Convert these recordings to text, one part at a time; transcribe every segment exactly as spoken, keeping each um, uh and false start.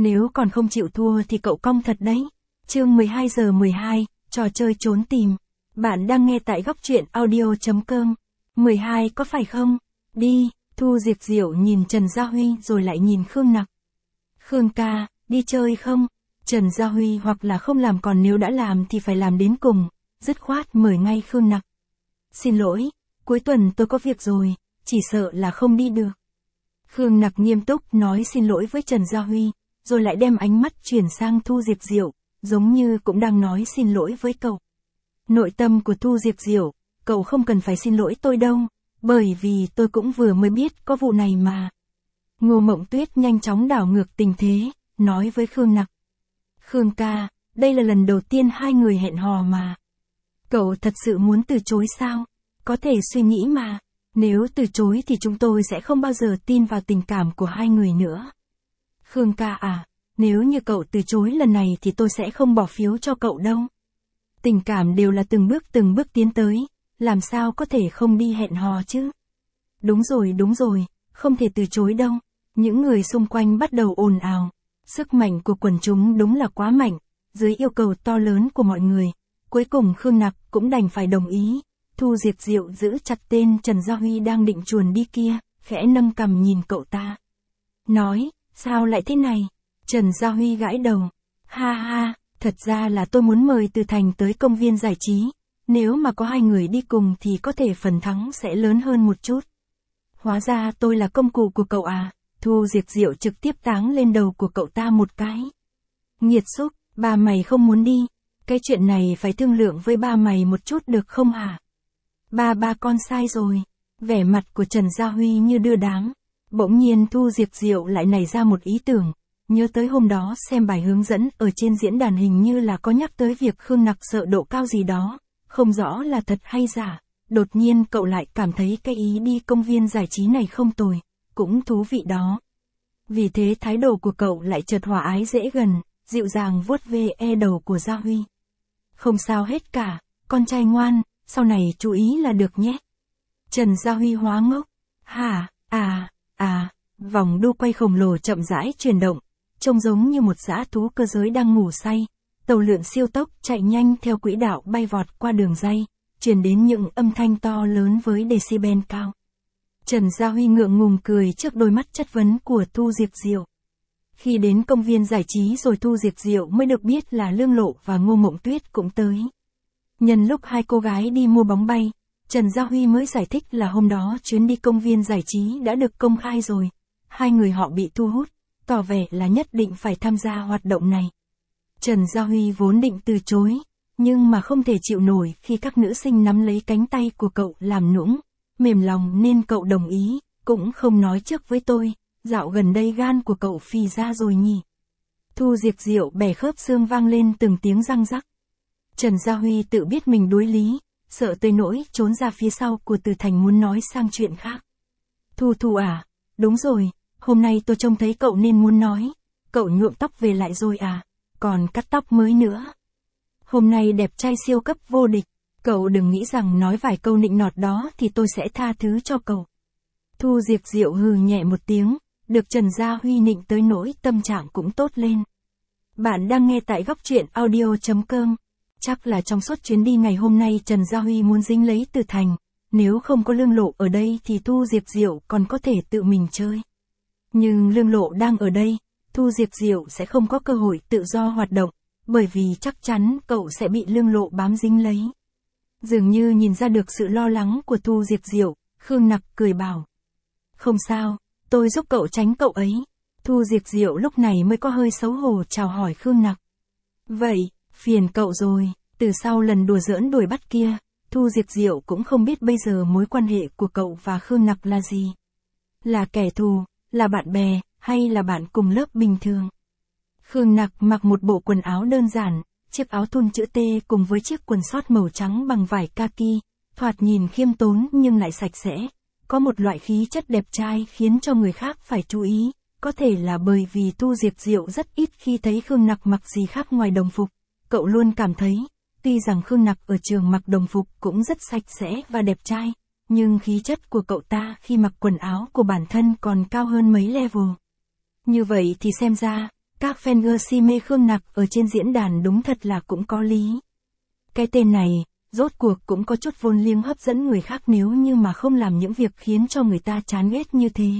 Nếu còn không chịu thua thì cậu cong thật đấy. Chương mười hai giờ mười hai, trò chơi trốn tìm. Bạn đang nghe tại góc truyện audio chấm com. mười hai có phải không? Đi, Thu Diệp Diệu nhìn Trần Gia Huy rồi lại nhìn Khương Nặc. Khương ca, đi chơi không? Trần Gia Huy hoặc là không làm, còn nếu đã làm thì phải làm đến cùng, dứt khoát mời ngay Khương Nặc. Xin lỗi, cuối tuần tôi có việc rồi, chỉ sợ là không đi được. Khương Nặc nghiêm túc nói xin lỗi với Trần Gia Huy, rồi lại đem ánh mắt chuyển sang Thu Diệp Diệu, giống như cũng đang nói xin lỗi với cậu. Nội tâm của Thu Diệp Diệu, cậu không cần phải xin lỗi tôi đâu, bởi vì tôi cũng vừa mới biết có vụ này mà. Ngô Mộng Tuyết nhanh chóng đảo ngược tình thế, nói với Khương Nặc. Khương ca, đây là lần đầu tiên hai người hẹn hò mà. Cậu thật sự muốn từ chối sao? Có thể suy nghĩ mà. Nếu từ chối thì chúng tôi sẽ không bao giờ tin vào tình cảm của hai người nữa. Khương ca à, nếu như cậu từ chối lần này thì tôi sẽ không bỏ phiếu cho cậu đâu. Tình cảm đều là từng bước từng bước tiến tới, làm sao có thể không đi hẹn hò chứ? Đúng rồi đúng rồi, không thể từ chối đâu. Những người xung quanh bắt đầu ồn ào. Sức mạnh của quần chúng đúng là quá mạnh, dưới yêu cầu to lớn của mọi người. Cuối cùng Khương Nặc cũng đành phải đồng ý. Thu Diệp Diệu giữ chặt tên Trần Gia Huy đang định chuồn đi kia, khẽ nâng cằm nhìn cậu ta. Nói, sao lại thế này? Trần Gia Huy gãi đầu. Ha ha, thật ra là tôi muốn mời Từ Thành tới công viên giải trí. Nếu mà có hai người đi cùng thì có thể phần thắng sẽ lớn hơn một chút. Hóa ra tôi là công cụ của cậu à? Thu Diệp Diệu trực tiếp táng lên đầu của cậu ta một cái. Nghiệt xúc, ba mày không muốn đi. Cái chuyện này phải thương lượng với ba mày một chút được không hả? Ba ba con sai rồi. Vẻ mặt của Trần Gia Huy như đưa đám. Bỗng nhiên Thu Diệp Diệu lại nảy ra một ý tưởng. Nhớ tới hôm đó xem bài hướng dẫn ở trên diễn đàn hình như là có nhắc tới việc Khương Nặc sợ độ cao gì đó. Không rõ là thật hay giả. Đột nhiên cậu lại cảm thấy cái ý đi công viên giải trí này không tồi. Cũng thú vị đó. Vì thế thái độ của cậu lại chợt hòa ái dễ gần, dịu dàng vuốt ve e đầu của Gia Huy. Không sao hết cả, con trai ngoan, sau này chú ý là được nhé. Trần Gia Huy hóa ngốc. Hả, à, à, vòng đu quay khổng lồ chậm rãi chuyển động, trông giống như một dã thú cơ giới đang ngủ say. Tàu lượn siêu tốc chạy nhanh theo quỹ đạo bay vọt qua đường ray, truyền đến những âm thanh to lớn với decibel cao. Trần Gia Huy ngượng ngùng cười trước đôi mắt chất vấn của Thu Diệp Diệu. Khi đến công viên giải trí rồi Thu Diệp Diệu mới được biết là Lương Lộ và Ngô Mộng Tuyết cũng tới. Nhân lúc hai cô gái đi mua bóng bay, Trần Gia Huy mới giải thích là hôm đó chuyến đi công viên giải trí đã được công khai rồi. Hai người họ bị thu hút, tỏ vẻ là nhất định phải tham gia hoạt động này. Trần Gia Huy vốn định từ chối, nhưng mà không thể chịu nổi khi các nữ sinh nắm lấy cánh tay của cậu làm nũng. Mềm lòng nên cậu đồng ý, cũng không nói trước với tôi, dạo gần đây gan của cậu phì ra rồi nhỉ. Thu Diệp Diệu bẻ khớp xương vang lên từng tiếng răng rắc. Trần Gia Huy tự biết mình đối lý, sợ tới nỗi trốn ra phía sau của Từ Thành muốn nói sang chuyện khác. Thu Thu à, đúng rồi, hôm nay tôi trông thấy cậu nên muốn nói, cậu nhuộm tóc về lại rồi à, còn cắt tóc mới nữa. Hôm nay đẹp trai siêu cấp vô địch. Cậu đừng nghĩ rằng nói vài câu nịnh nọt đó thì tôi sẽ tha thứ cho cậu. Thu Diệp Diệu hừ nhẹ một tiếng, được Trần Gia Huy nịnh tới nỗi tâm trạng cũng tốt lên. Bạn đang nghe tại góc truyện audio chấm com. Chắc là trong suốt chuyến đi ngày hôm nay Trần Gia Huy muốn dính lấy Từ Thành. Nếu không có Lương Lộ ở đây thì Thu Diệp Diệu còn có thể tự mình chơi. Nhưng Lương Lộ đang ở đây, Thu Diệp Diệu sẽ không có cơ hội tự do hoạt động, bởi vì chắc chắn cậu sẽ bị Lương Lộ bám dính lấy. Dường như nhìn ra được sự lo lắng của Thu Diệp Diệu, Khương Nặc cười bảo. Không sao, tôi giúp cậu tránh cậu ấy. Thu Diệp Diệu lúc này mới có hơi xấu hổ chào hỏi Khương Nặc. Vậy, phiền cậu rồi, từ sau lần đùa giỡn đuổi bắt kia, Thu Diệp Diệu cũng không biết bây giờ mối quan hệ của cậu và Khương Nặc là gì. Là kẻ thù, là bạn bè, hay là bạn cùng lớp bình thường. Khương Nặc mặc một bộ quần áo đơn giản. Chiếc áo thun chữ T cùng với chiếc quần sót màu trắng bằng vải kaki, thoạt nhìn khiêm tốn nhưng lại sạch sẽ, có một loại khí chất đẹp trai khiến cho người khác phải chú ý, có thể là bởi vì Thu Diệp Diệu rất ít khi thấy Khương Nặc mặc gì khác ngoài đồng phục, cậu luôn cảm thấy, tuy rằng Khương Nặc ở trường mặc đồng phục cũng rất sạch sẽ và đẹp trai, nhưng khí chất của cậu ta khi mặc quần áo của bản thân còn cao hơn mấy level. Như vậy thì xem ra, Các fan si mê Khương Nặc ở trên diễn đàn đúng thật là cũng có lý. Cái tên này, rốt cuộc cũng có chút vốn liếng hấp dẫn người khác nếu như mà không làm những việc khiến cho người ta chán ghét như thế.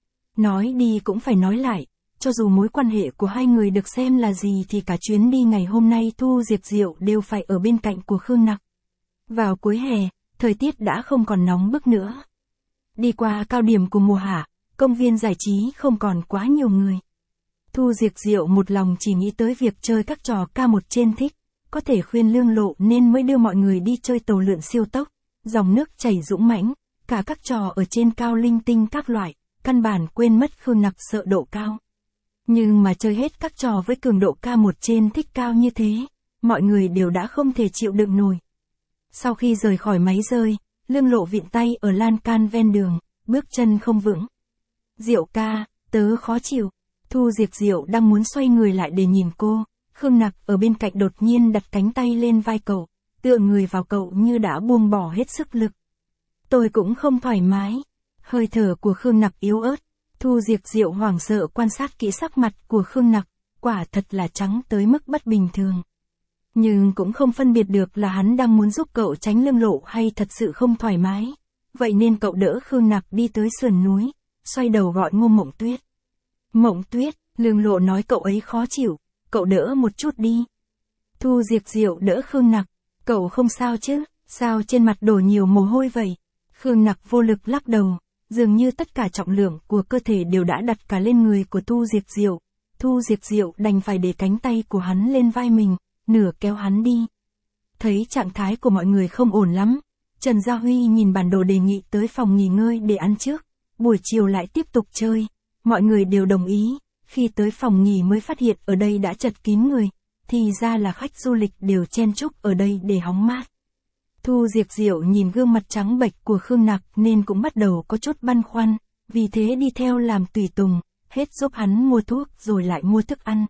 Nói đi cũng phải nói lại, cho dù mối quan hệ của hai người được xem là gì thì cả chuyến đi ngày hôm nay Thu Diệp Diệu đều phải ở bên cạnh của Khương Nặc. Vào cuối hè, thời tiết đã không còn nóng bức nữa. Đi qua cao điểm của mùa hạ, công viên giải trí không còn quá nhiều người. Thu Diệp Diệu một lòng chỉ nghĩ tới việc chơi các trò ca một trên thích, có thể khuyên Lương Lộ nên mới đưa mọi người đi chơi tàu lượn siêu tốc, dòng nước chảy dũng mãnh, cả các trò ở trên cao linh tinh các loại, căn bản quên mất Khương Nặc sợ độ cao. Nhưng mà chơi hết các trò với cường độ ca một trên thích cao như thế, mọi người đều đã không thể chịu đựng nổi. Sau khi rời khỏi máy rơi, Lương Lộ vịn tay ở lan can ven đường, bước chân không vững. Diệu ca, tớ khó chịu. Thu Diệp Diệu đang muốn xoay người lại để nhìn cô, Khương Nặc ở bên cạnh đột nhiên đặt cánh tay lên vai cậu, tựa người vào cậu như đã buông bỏ hết sức lực. Tôi cũng không thoải mái. Hơi thở của Khương Nặc yếu ớt. Thu Diệp Diệu hoảng sợ quan sát kỹ sắc mặt của Khương Nặc, quả thật là trắng tới mức bất bình thường. Nhưng cũng không phân biệt được là hắn đang muốn giúp cậu tránh Lương Lộ hay thật sự không thoải mái. Vậy nên cậu đỡ Khương Nặc đi tới sườn núi, xoay đầu gọi Ngô Mộng Tuyết. Mộng Tuyết, Lương Lộ nói cậu ấy khó chịu, cậu đỡ một chút đi. Thu Diệp Diệu đỡ Khương Nặc, cậu không sao chứ, sao trên mặt đổ nhiều mồ hôi vậy? Khương Nặc vô lực lắc đầu, dường như tất cả trọng lượng của cơ thể đều đã đặt cả lên người của Thu Diệp Diệu. Thu Diệp Diệu đành phải để cánh tay của hắn lên vai mình, nửa kéo hắn đi. Thấy trạng thái của mọi người không ổn lắm, Trần Gia Huy nhìn bản đồ đề nghị tới phòng nghỉ ngơi để ăn trước, buổi chiều lại tiếp tục chơi. Mọi người đều đồng ý, khi tới phòng nghỉ mới phát hiện ở đây đã chật kín người, thì ra là khách du lịch đều chen chúc ở đây để hóng mát. Thu Diệp Diệu nhìn gương mặt trắng bệch của Khương Nặc nên cũng bắt đầu có chút băn khoăn, vì thế đi theo làm tùy tùng, hết giúp hắn mua thuốc rồi lại mua thức ăn.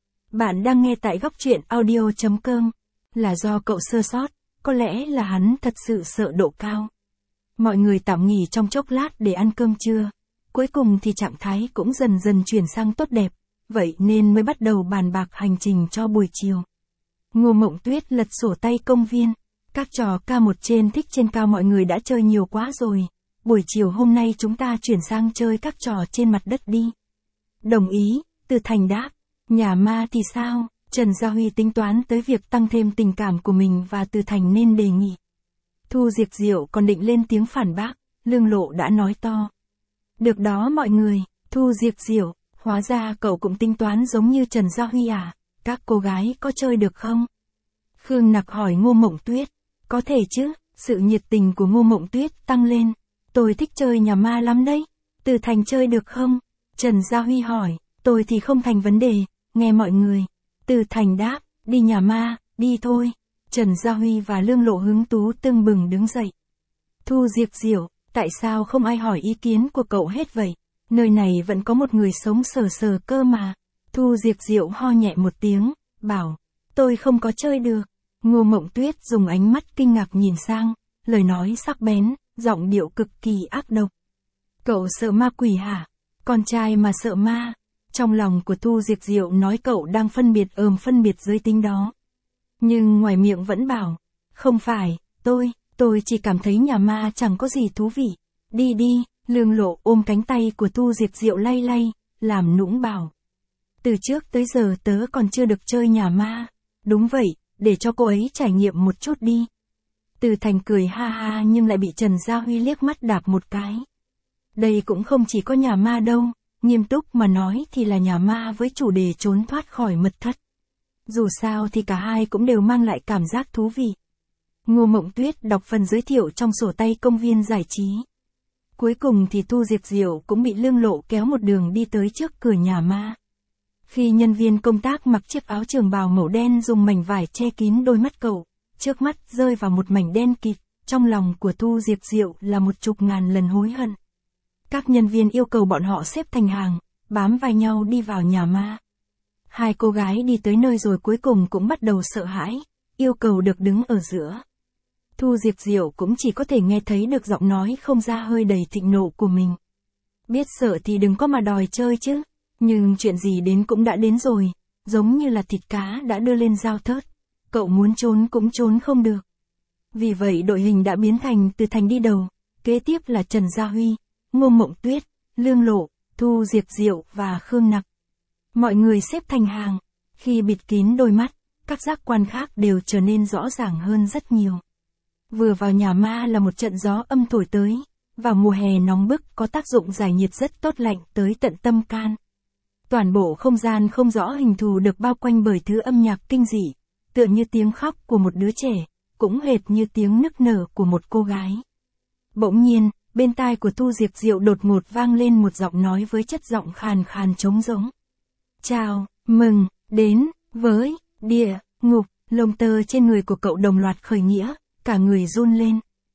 Bạn đang nghe tại góc truyện audio chấm com, là do cậu sơ sót, có lẽ là hắn thật sự sợ độ cao. Mọi người tạm nghỉ trong chốc lát để ăn cơm trưa. Cuối cùng thì trạng thái cũng dần dần chuyển sang tốt đẹp, vậy nên mới bắt đầu bàn bạc hành trình cho buổi chiều. Ngô Mộng Tuyết lật sổ tay công viên, các trò ca một trên thích trên cao mọi người đã chơi nhiều quá rồi, buổi chiều hôm nay chúng ta chuyển sang chơi các trò trên mặt đất đi. Đồng ý, Từ Thành đáp, nhà ma thì sao? Trần Gia Huy tính toán tới việc tăng thêm tình cảm của mình và Từ Thành nên đề nghị. Thu Diệp Diệu còn định lên tiếng phản bác, Lương Lộ đã nói to. Được đó mọi người, Thu Diệp Diệu, hóa ra cậu cũng tính toán giống như Trần Gia Huy à, các cô gái có chơi được không? Khương Nặc hỏi Ngô Mộng Tuyết, có thể chứ, sự nhiệt tình của Ngô Mộng Tuyết tăng lên, tôi thích chơi nhà ma lắm đấy, Từ Thành chơi được không? Trần Gia Huy hỏi, tôi thì không thành vấn đề, nghe mọi người. Từ Thành đáp, đi nhà ma, đi thôi. Trần Gia Huy và Lương Lộ hứng tú tưng bừng đứng dậy. Thu Diệp Diệu, tại sao không ai hỏi ý kiến của cậu hết vậy? Nơi này vẫn có một người sống sờ sờ cơ mà. Thu Diệp Diệu ho nhẹ một tiếng, bảo, tôi không có chơi được. Ngô Mộng Tuyết dùng ánh mắt kinh ngạc nhìn sang, lời nói sắc bén, giọng điệu cực kỳ ác độc. Cậu sợ ma quỷ hả? Con trai mà sợ ma. Trong lòng của Thu Diệp Diệu nói cậu đang phân biệt ờm phân biệt giới tính đó. Nhưng ngoài miệng vẫn bảo, không phải, tôi, tôi chỉ cảm thấy nhà ma chẳng có gì thú vị. Đi đi, Lương Lộ ôm cánh tay của Thu Diệp Diệu lay lay, làm nũng bảo. Từ trước tới giờ tớ còn chưa được chơi nhà ma. Đúng vậy, để cho cô ấy trải nghiệm một chút đi. Từ Thành cười ha ha nhưng lại bị Trần Gia Huy liếc mắt đạp một cái. Đây cũng không chỉ có nhà ma đâu, nghiêm túc mà nói thì là nhà ma với chủ đề trốn thoát khỏi mật thất. Dù sao thì cả hai cũng đều mang lại cảm giác thú vị. Ngô Mộng Tuyết đọc phần giới thiệu trong sổ tay công viên giải trí. Cuối cùng thì Thu Diệp Diệu cũng bị Lương Lộ kéo một đường đi tới trước cửa nhà ma. Khi nhân viên công tác mặc chiếc áo trường bào màu đen dùng mảnh vải che kín đôi mắt cậu, trước mắt rơi vào một mảnh đen kịt, trong lòng của Thu Diệp Diệu là một chục ngàn lần hối hận. Các nhân viên yêu cầu bọn họ xếp thành hàng, bám vai nhau đi vào nhà ma. Hai cô gái đi tới nơi rồi cuối cùng cũng bắt đầu sợ hãi, yêu cầu được đứng ở giữa. Thu Diệp Diệu cũng chỉ có thể nghe thấy được giọng nói không ra hơi đầy thịnh nộ của mình. Biết sợ thì đừng có mà đòi chơi chứ. Nhưng chuyện gì đến cũng đã đến rồi, giống như là thịt cá đã đưa lên dao thớt, cậu muốn trốn cũng trốn không được. Vì vậy đội hình đã biến thành Từ Thành đi đầu, kế tiếp là Trần Gia Huy, Ngô Mộng Tuyết, Lương Lộ, Thu Diệp Diệu và Khương Nặc. Mọi người xếp thành hàng, khi bịt kín đôi mắt, các giác quan khác đều trở nên rõ ràng hơn rất nhiều. Vừa vào nhà ma là một trận gió âm thổi tới, vào mùa hè nóng bức có tác dụng giải nhiệt rất tốt, lạnh tới tận tâm can. Toàn bộ không gian không rõ hình thù được bao quanh bởi thứ âm nhạc kinh dị, tựa như tiếng khóc của một đứa trẻ, cũng hệt như tiếng nức nở của một cô gái. Bỗng nhiên, bên tai của Thu Diệp Diệu đột ngột vang lên một giọng nói với chất giọng khàn khàn trống rỗng. Chào, mừng, đến, với, địa, ngục, lông tơ trên người của cậu đồng loạt khởi nghĩa, cả người run lên.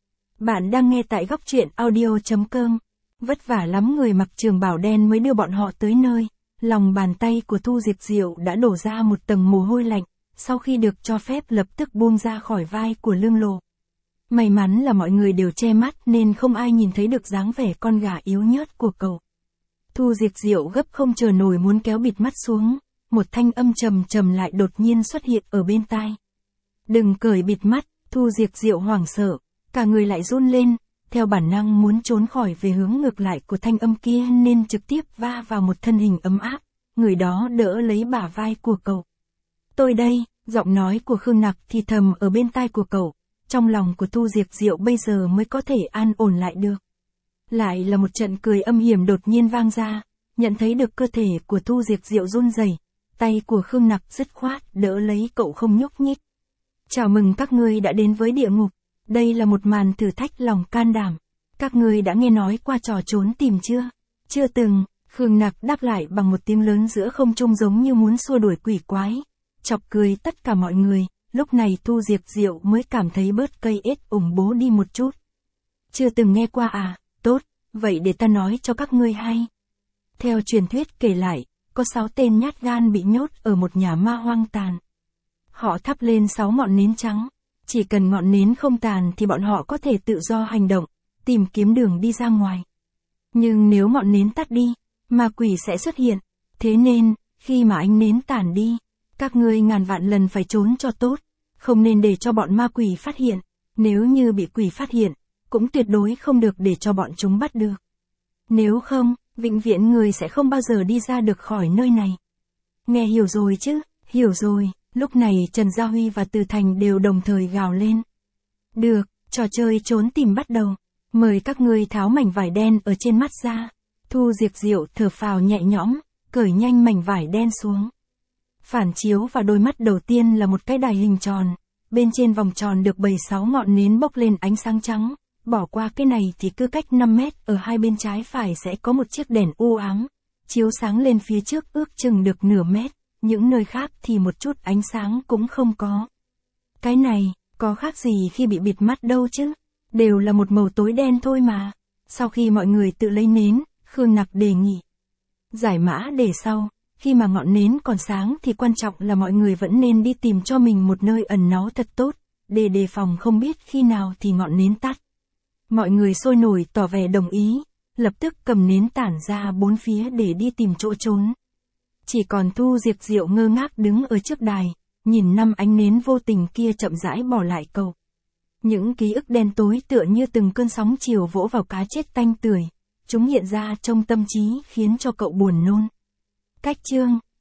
Bạn đang nghe tại góc truyện audio.com. Vất vả lắm người mặc trường bào đen mới đưa bọn họ tới nơi. Lòng bàn tay của Thu Diệp Diệu đã đổ ra một tầng mồ hôi lạnh, sau khi được cho phép lập tức buông ra khỏi vai của Lương Lộ. May mắn là mọi người đều che mắt nên không ai nhìn thấy được dáng vẻ con gà yếu nhớt của cậu. Thu Diệp Diệu gấp không chờ nổi muốn kéo bịt mắt xuống, một thanh âm trầm trầm lại đột nhiên xuất hiện ở bên tai. Đừng cởi bịt mắt, Thu Diệp Diệu hoảng sợ, cả người lại run lên, theo bản năng muốn trốn khỏi về hướng ngược lại của thanh âm kia nên trực tiếp va vào một thân hình ấm áp, người đó đỡ lấy bả vai của cậu. Tôi đây, giọng nói của Khương Nặc thì thầm ở bên tai của cậu, trong lòng của Thu Diệp Diệu bây giờ mới có thể an ổn lại được. Lại là một trận cười âm hiểm đột nhiên vang ra, nhận thấy được cơ thể của Thu Diệp Diệu run rẩy, tay của Khương Nặc dứt khoát đỡ lấy cậu không nhúc nhích. Chào mừng các ngươi đã đến với địa ngục, đây là một màn thử thách lòng can đảm. Các ngươi đã nghe nói qua trò trốn tìm chưa? Chưa từng, Khương Nặc đáp lại bằng một tiếng lớn giữa không trung giống như muốn xua đuổi quỷ quái, chọc cười tất cả mọi người. Lúc này Thu Diệp Diệu mới cảm thấy bớt cây ết ủng bố đi một chút. Chưa từng nghe qua à, tốt, vậy để ta nói cho các ngươi hay. Theo truyền thuyết kể lại, có sáu tên nhát gan bị nhốt ở một nhà ma hoang tàn. Họ thắp lên sáu ngọn nến trắng, chỉ cần ngọn nến không tàn thì bọn họ có thể tự do hành động, tìm kiếm đường đi ra ngoài. Nhưng nếu ngọn nến tắt đi, ma quỷ sẽ xuất hiện, thế nên, khi mà ánh nến tàn đi, các ngươi ngàn vạn lần phải trốn cho tốt, không nên để cho bọn ma quỷ phát hiện, nếu như bị quỷ phát hiện, cũng tuyệt đối không được để cho bọn chúng bắt được. Nếu không, vĩnh viễn người sẽ không bao giờ đi ra được khỏi nơi này. Nghe hiểu rồi chứ, hiểu rồi, lúc này Trần Gia Huy và Từ Thành đều đồng thời gào lên. Được, trò chơi trốn tìm bắt đầu, mời các ngươi tháo mảnh vải đen ở trên mắt ra. Thu Diệp Diệu thở phào nhẹ nhõm, cởi nhanh mảnh vải đen xuống. Phản chiếu vào đôi mắt đầu tiên là một cái đài hình tròn, bên trên vòng tròn được bày sáu ngọn nến bốc lên ánh sáng trắng, bỏ qua cái này thì cứ cách năm mét ở hai bên trái phải sẽ có một chiếc đèn u ám, chiếu sáng lên phía trước ước chừng được nửa mét, những nơi khác thì một chút ánh sáng cũng không có. Cái này, có khác gì khi bị bịt mắt đâu chứ, đều là một màu tối đen thôi mà. Sau khi mọi người tự lấy nến, Khương Nặc đề nghị giải mã để sau. Khi mà ngọn nến còn sáng thì quan trọng là mọi người vẫn nên đi tìm cho mình một nơi ẩn náu thật tốt, để đề phòng không biết khi nào thì ngọn nến tắt. Mọi người sôi nổi tỏ vẻ đồng ý, lập tức cầm nến tản ra bốn phía để đi tìm chỗ trốn. Chỉ còn Thu Diệp Diệu ngơ ngác đứng ở trước đài, nhìn năm ánh nến vô tình kia chậm rãi bỏ lại cậu. Những ký ức đen tối tựa như từng cơn sóng chiều vỗ vào cá chết tanh tưởi, chúng hiện ra trong tâm trí khiến cho cậu buồn nôn. Cách chương